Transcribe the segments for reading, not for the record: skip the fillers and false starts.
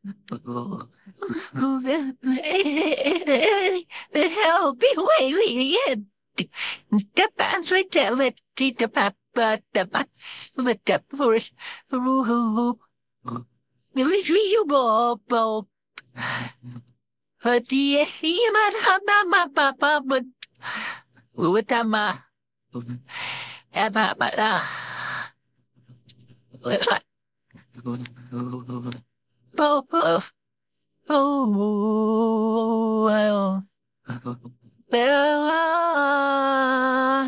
Help me, Whaley. The bands with the pap, the bat, with the forest, you bob, the human hammer, papa, but with a ma, oh, Bella.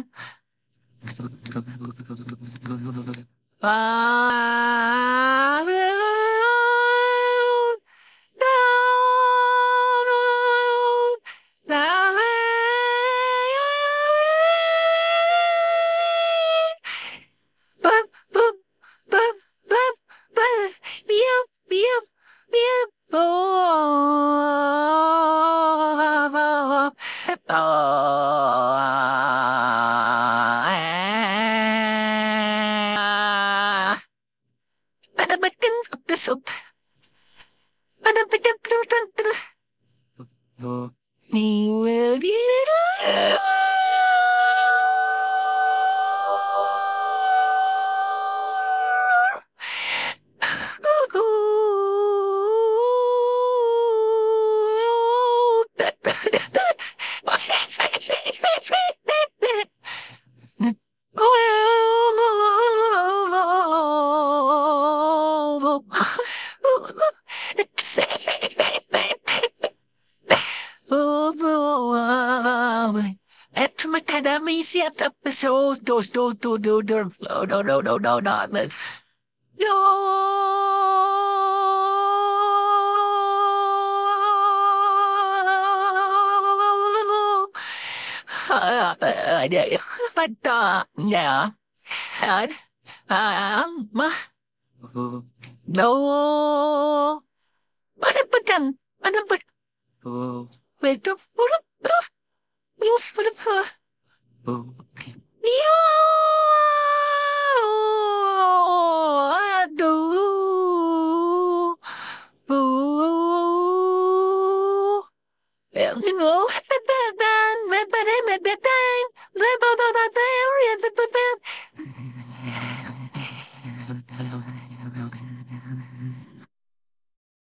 Academy set episodes, those, no. But, yeah, ma, no, but, wait, Well,